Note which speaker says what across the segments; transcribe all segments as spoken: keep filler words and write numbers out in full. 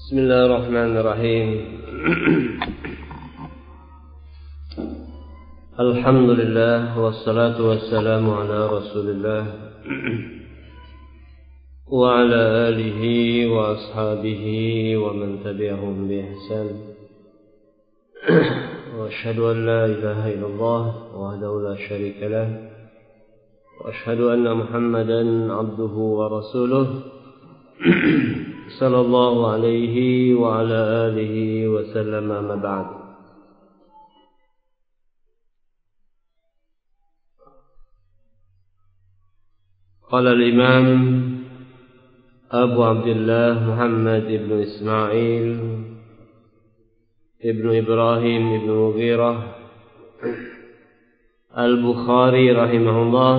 Speaker 1: Bismillahirrahmanirrahim. Alhamdulillah wassalatu wassalamu ala Rasulillah wa ala alihi wa ashabihi wa man tabi'ahum bi ihsan. Wa asyhadu an la ilaha illallah wahdahu la syarika lah wa asyhadu anna Muhammadan abduhu wa rasuluh sallallahu alaihi wa ala alihi wa sallam, amma ba'd. Qala al-imam Abu Abdullah Muhammad ibn Ismail ibn Ibrahim ibn Mughirah al-Bukhari rahimahullah,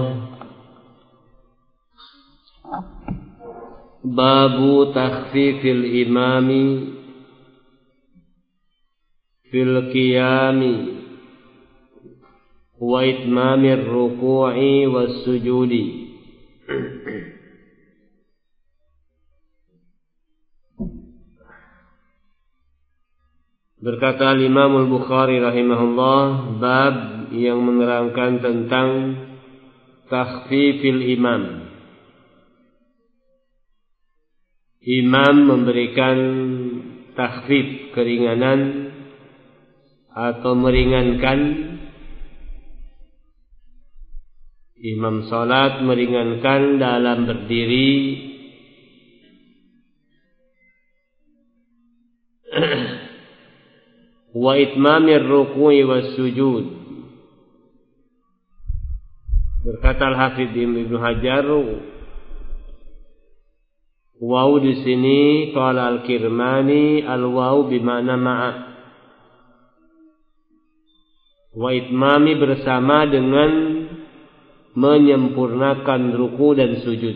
Speaker 1: babu takhfifil imami fil qiyami wa itmamir ruku'i was sujudi. Berkata Imam Al-Bukhari rahimahullah, bab yang menerangkan tentang takhfifil imam. Imam memberikan takhfif, keringanan atau meringankan. Imam salat meringankan dalam berdiri wa itmamir ruku'i was sujud. Berkata Al-Hafidz Ibnu Hajar, waw di sini qala Al-Kirmani, al-waw bimana ma'a. Wa itmami bersama dengan menyempurnakan ruku dan sujud.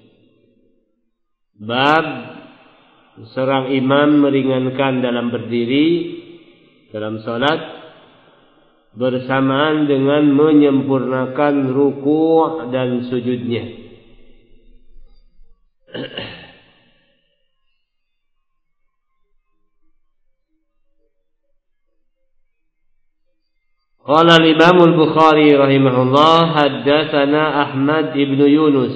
Speaker 1: Bab seorang imam meringankan dalam berdiri dalam salat bersamaan dengan menyempurnakan ruku dan sujudnya. Qala al-Imam Al-Bukhari rahimahullah, haddatsana Ahmad ibn Yunus.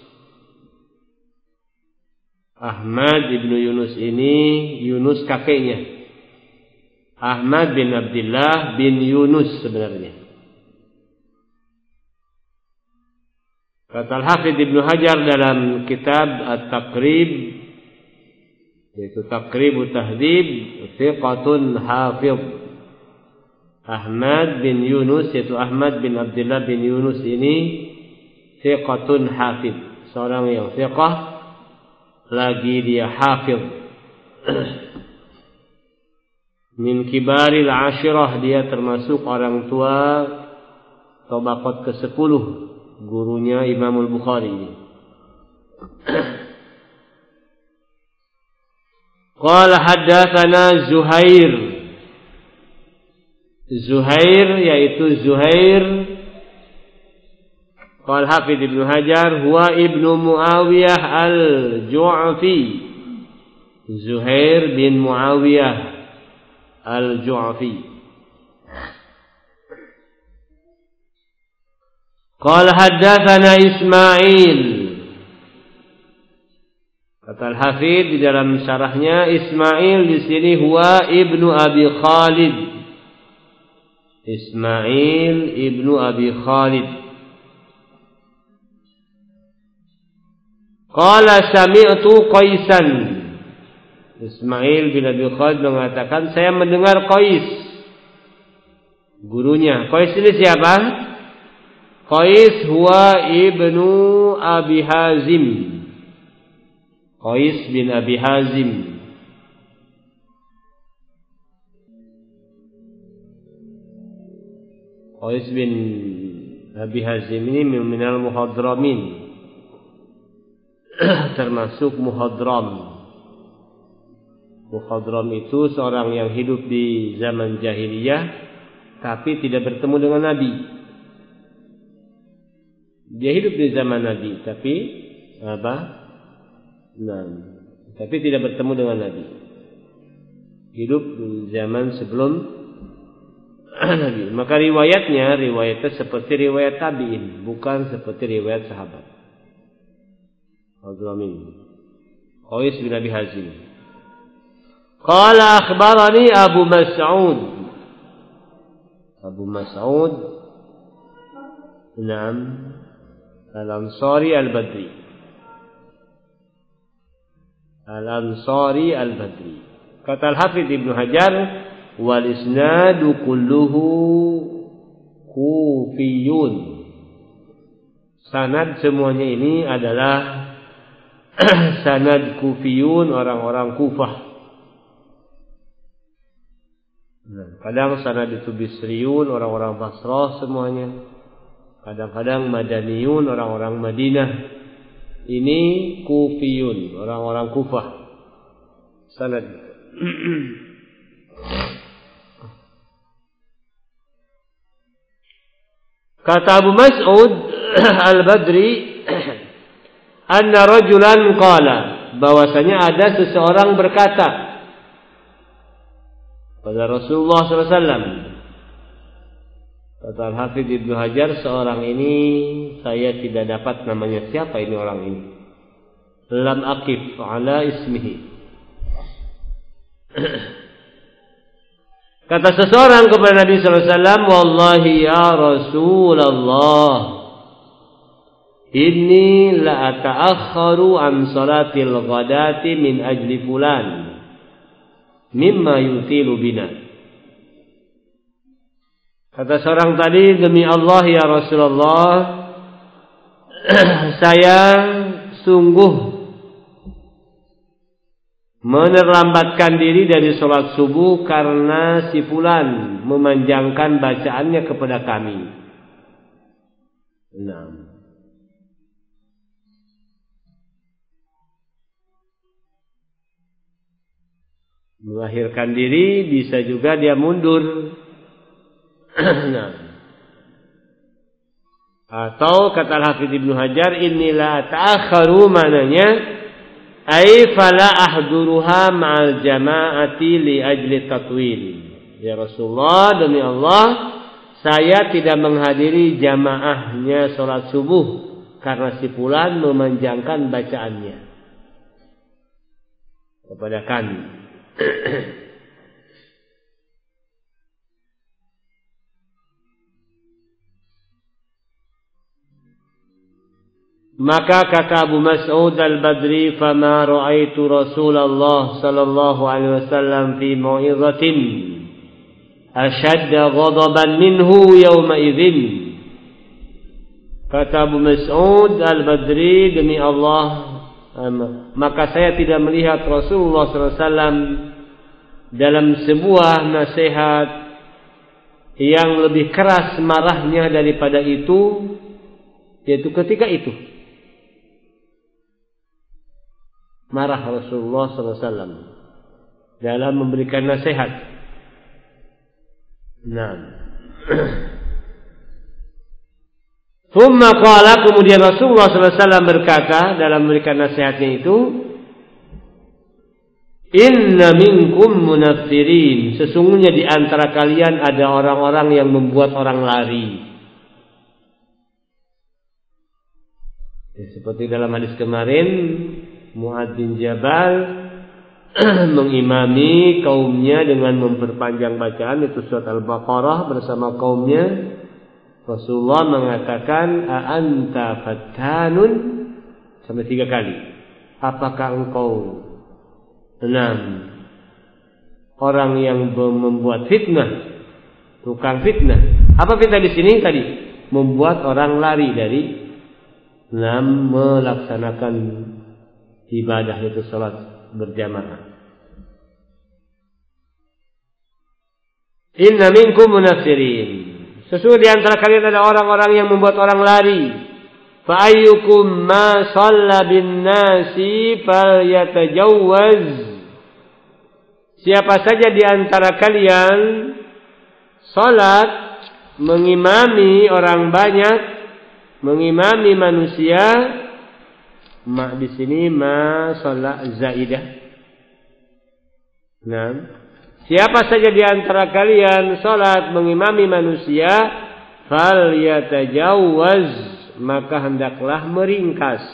Speaker 1: Ahmad ibn Yunus ini Yunus kakeknya, Ahmad bin Abdullah bin Yunus sebenarnya. Kata Al-Hafidz Ibnu Hajar dalam kitab At-Taqrib, yaitu Taqribut Tahdhib, thiqatun hafidh. Ahmad bin Yunus, yaitu Ahmad bin Abdullah bin Yunus ini thiqatun hafidh, seorang yang thiqah lagi dia hafidh. Min kibaril ashirah, dia termasuk orang tua tabaqat ke sepuluh gurunya Imam Al-Bukhari. Qala haddatsana Zuhair. Zuhair yaitu Zuhair, qala Hafidz Ibnu Hajar, huwa ibnu Muawiyah al-Ju'fi. Zuhair bin Muawiyah al-Ju'fi. Qala haddatsana Ismail. Kata Al-Hafidz di dalam syarahnya, Ismail di sini huwa ibnu Abi Khalid. Ismail ibnu Abi Khalid. Qala sami'tu Qaisan. Ismail bin Abi Khalid mengatakan, saya mendengar Qais, gurunya. Qais ini siapa? Qais huwa ibnu Abi Hazim. Qais bin Abi Hazim. Qais bin Abi Hazim ini minal muhadramin, termasuk muhadram. Muhadram itu seorang yang hidup di zaman jahiliyah tapi tidak bertemu dengan Nabi. Dia hidup di zaman Nabi tapi apa? Nah, tapi tidak bertemu dengan Nabi. hidup di zaman sebelum Nabi. Maka riwayatnya riwayatnya seperti riwayat tabi'in, bukan seperti riwayat sahabat. Al-Amin. Qais bin Abi Hazim. Qala akhbarani Abu Mas'ud. Abu Mas'ud Naam Al-Ansari Al-Badri. Al-Ansari Al-Badri. Kata Al-Hafidz Ibnu Hajar, wal isnadu kulluhu kufiyun. Sanad semuanya ini adalah sanad kufiyun, orang-orang Kufah. Nah, kadang sanad itu Bisriyun, orang-orang Basrah semuanya. Kadang-kadang Madaniyun, orang-orang Madinah. Ini Kufiyun, orang-orang Kufah. Sanad. Kata Abu Mas'ud Al-Badri, anna rajulan qala, bahwasanya ada seseorang berkata pada Rasulullah sallallahu alaihi wasallam. Kata Al-Hafidz Ibnu Hajar, seorang ini saya tidak dapat namanya, siapa ini orang ini. Lam aqif ala ismihi. Kata seseorang kepada Nabi sallallahu alaihi wasallam, wallahi ya Rasulullah, inni la ata'akhkharu an salatil ghadati min ajli fulan mimma yutilu bina. Kata seorang tadi, demi Allah ya Rasulullah, saya sungguh menerlambatkan diri dari sholat subuh karena si fulan memanjangkan bacaannya kepada kami. Nah, mengakhirkan diri bisa juga dia mundur. Nah, atau kata Al-Hafidz Ibnu Hajar, inilah ta'akharu, mananya ai fala ahduruha ma'al jama'ati li ajli tatwil. Ya Rasulullah, demi Allah, saya tidak menghadiri jamaahnya sholat subuh karena si fulan memanjangkan bacaannya kepada kami. Maka kata Abu Mas'ud Al-Badri, fama ra'aitu Rasulullah sallallahu alaihi wasallam fi mau'izatin ashadda ghadaban minhu yawma idzin. Kata Abu Mas'ud Al-Badri, demi Allah, maka saya tidak melihat Rasulullah sallallahu alaihi wasallam dalam sebuah nasihat yang lebih keras marahnya daripada itu, yaitu ketika itu. Marah Rasulullah sallallahu alaihi wasallam dalam memberikan nasihat. Nah. Thumma qala, kemudian Rasulullah sallallahu alaihi wasallam berkata dalam memberikan nasihatnya itu, inna minkum munaffirin, sesungguhnya di antara kalian ada orang-orang yang membuat orang lari. Ya, seperti dalam hadis kemarin, Mu'adz bin Jabal mengimami kaumnya dengan memperpanjang bacaan itu surat Al-Baqarah bersama kaumnya. Rasulullah mengatakan, a anta fattanun, sampai tiga kali. Apakah engkau enam orang yang membuat fitnah, tukang fitnah? Apa fitnah di sini tadi? Membuat orang lari dari enam melaksanakan ibadah itu salat berjamaah. Inna minkum munaffirin, sesungguhnya di antara kalian ada orang-orang yang membuat orang lari. Fa ayyukum ma shalla bin nasi falyatajawwaz, siapa saja di antara kalian salat mengimami orang banyak, mengimami manusia. Ma di sini ma salat zaidah. Nah, siapa saja di antara kalian salat mengimami manusia, falyatajawwaz, maka hendaklah meringkas.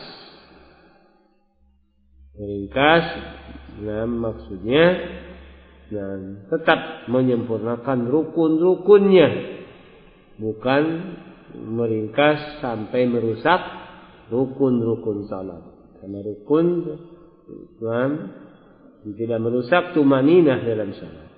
Speaker 1: Meringkas, nah maksudnya nah, tetap menyempurnakan rukun-rukunnya, bukan meringkas sampai merusak rukun-rukun salat. Karena rukun nah, tidak merusak tumaninah dalam salat.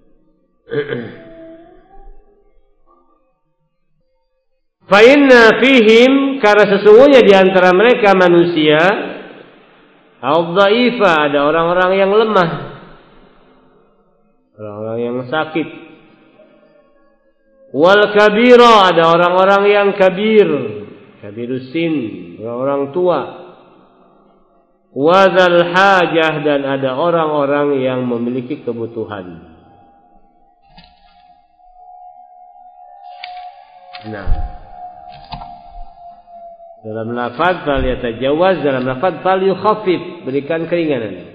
Speaker 1: Fa inna fihim, karena sesungguhnya di antara mereka manusia, al-dha'ifa, ada orang-orang yang lemah, orang-orang yang sakit. Wal kabira, ada orang-orang yang kabir, kabirusin, orang-orang tua. Wadzal hajah, dan ada orang-orang yang memiliki kebutuhan. Nah, dalam lafaz fal yatajawaz, dalam lafaz fal yukhaffif, berikan keringanan.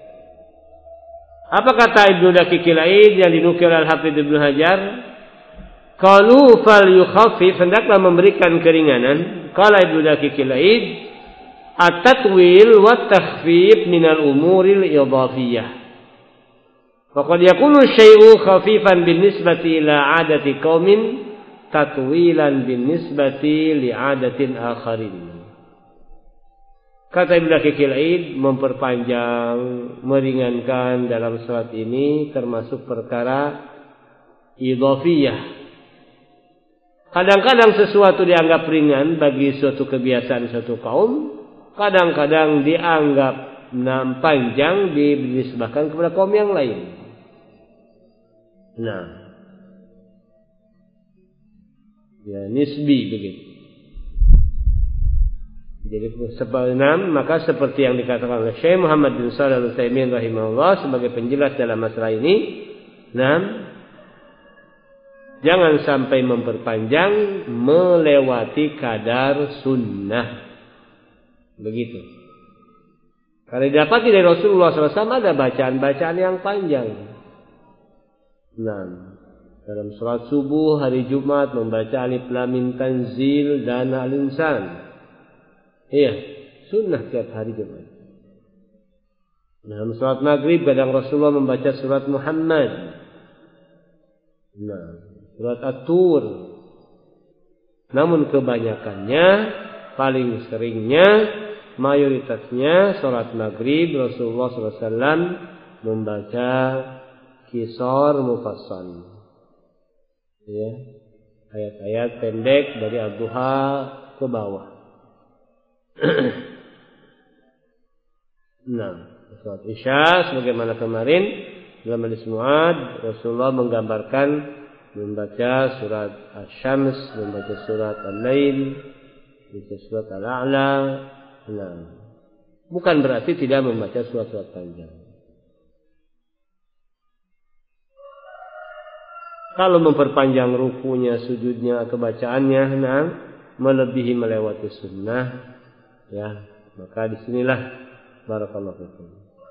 Speaker 1: Apa kata Ibnu Daqiqil Aid yang dinukil Al-Hafidz Ibnu Hajar? Qalu fal yukhaffif, hendaklah memberikan keringanan. Qala Ibnu Daqiqil Aid, at-tatwil wa takhfif minal umuril idhafiyah. Faqad yakunu syai'u khafifan binisbati ila 'adati qaumin, tatwilan binisbati li 'adatin akharin. Kata Ibnu Daqiqil Aid, memperpanjang, meringankan dalam salat ini termasuk perkara idhafiyah. Kadang-kadang sesuatu dianggap ringan bagi suatu kebiasaan suatu kaum, kadang-kadang dianggap panjang dinisbahkan kepada kaum yang lain. Nah, ya nisbi begitu. Jadi sebenarnya maka seperti yang dikatakan oleh Syekh Muhammad bin Shalih Al-Utsaimin rahimahullah sebagai penjelas dalam masalah ini, nah, jangan sampai memperpanjang melewati kadar sunnah. Begitu. Karena didapati dari Rasulullah shallallahu alaihi wasallam ada bacaan-bacaan yang panjang. Nah, dalam salat subuh hari Jumat membaca Alif Lam Mim Tanzil dan Al-Insan. Iya, sunnah tiap hari Jumat. Dalam salat maghrib kadang Rasulullah membaca surat Muhammad. Nah, surat At-Tur. Namun kebanyakannya, paling seringnya, mayoritasnya salat maghrib Rasulullah shallallahu alaihi wasallam membaca Qisar Mufassal. Ya, ayat-ayat pendek dari Ad-Duha ke bawah. Nah, salat Isya sebagaimana kemarin dalam hadis Muad, Rasulullah menggambarkan membaca surat Asy-Syams, membaca surat Al-Lail, membaca surat Al-A'la. Nah, bukan berarti tidak membaca surat-surat panjang. Kalau memperpanjang rukunya, sujudnya, atau bacaannya, nah, melebihi melewati sunnah, ya, maka disinilah barakallahu fikum.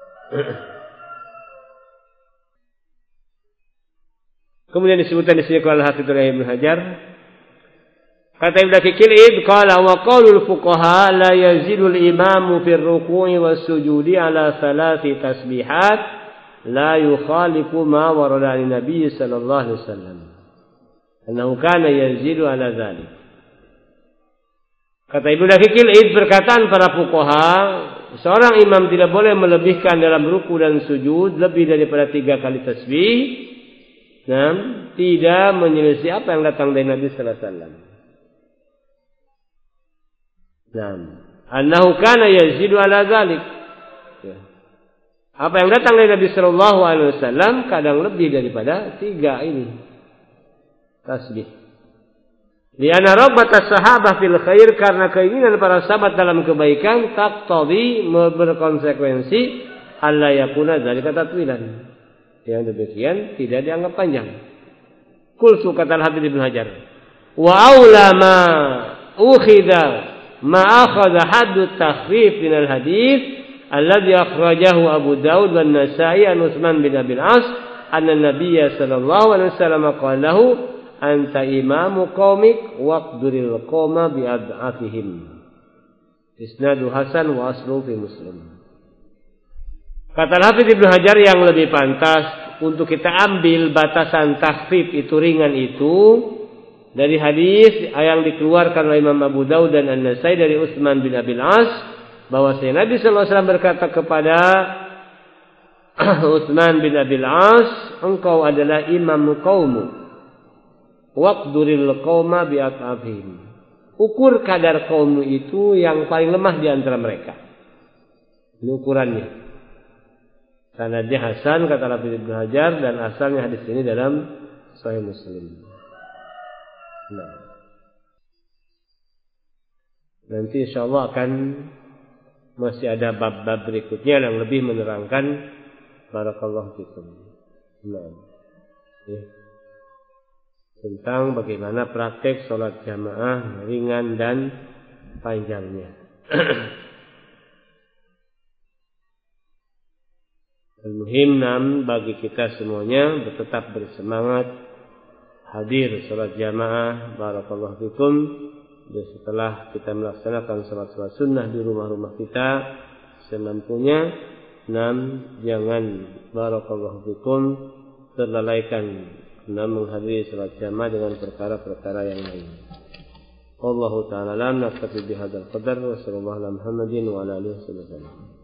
Speaker 1: Kemudian disebutkan di sini oleh Al-Hafidz Ibnu Hajar, kata Ibnu Daqiqil Aid, qala wa qaulul fuqaha la yazidul imamu fir ruku'i was sujudi ala thalathi tasbihat la yukhalifu ma warada an Nabi sallallahu alaihi wasallam. Annahu kana yazidu ala dzalik. Kata Ibnu Daqiqil Aid, perkataan para fuqaha, seorang imam tidak boleh melebihkan dalam ruku dan sujud lebih daripada tiga kali tasbih, dan tidak menyelisih apa yang datang dari Nabi sallallahu alaihi wasallam. Nah, annahu kana yazidu ala dzalik. Ya. Apa yang datang dari Nabi sallallahu alaihi wasallam kadang lebih daripada tiga ini tasbih. Lianna rabbata sahabah fil khair, karena keinginan para sahabat dalam kebaikan taqtadi, berkonsekuensi alla yakuna dzalika tatwilan. Yang demikian tidak dianggap panjang. Qultu, kata Al-Hafidz Ibnu Hajar, wa aula ma ukhidha ma akhadha haddu takhfif min al-hadits alladhi akhrajahu Abu Daud wan Nasa'i an Utsman bin Abil As anna Nabiyya sallallahu alaihi wasallam qala lahu anta imamu qaumik waqduril qauma bi ad'afihim. Isnadu hasan wa aslu fi Muslim. Kata Hafidz Ibnu Hajar yang lebih pantas untuk kita ambil batasan takhfif itu ringan itu dari hadis yang dikeluarkan oleh Imam Abu Daud dan An-Nasai dari Utsman bin Abil As bahwa Nabi sallallahu alaihi wasallam berkata kepada Utsman bin Abil As, engkau adalah imam kaummu. Waqduril qauma bi at'afihim. Ukur kadar kaummu itu yang paling lemah di antara mereka. Ini ukurannya. Sanadnya hasan kata Hafidz Ibnu Hajar dan asalnya hadis ini dalam Sahih Muslim. Nah. Nanti insyaallah akan masih ada bab-bab berikutnya yang lebih menerangkan barakallahu fikum. Nah. Ya. Tentang bagaimana praktek sholat jamaah ringan dan panjangnya. Al-muhim nam bagi kita semuanya tetap bersemangat hadir sholat jamaah barakallahu fikum. Dan setelah kita melaksanakan sholat-sholat sunnah di rumah-rumah kita semampunya, nam jangan barakallahu fikum terlalaikan nam menghadiri sholat jamaah dengan perkara-perkara yang lain. Wallahu ta'ala alam, naktafi bihadzal qadar wa sallallahu ala Muhammadin wa ala alihi wasallam.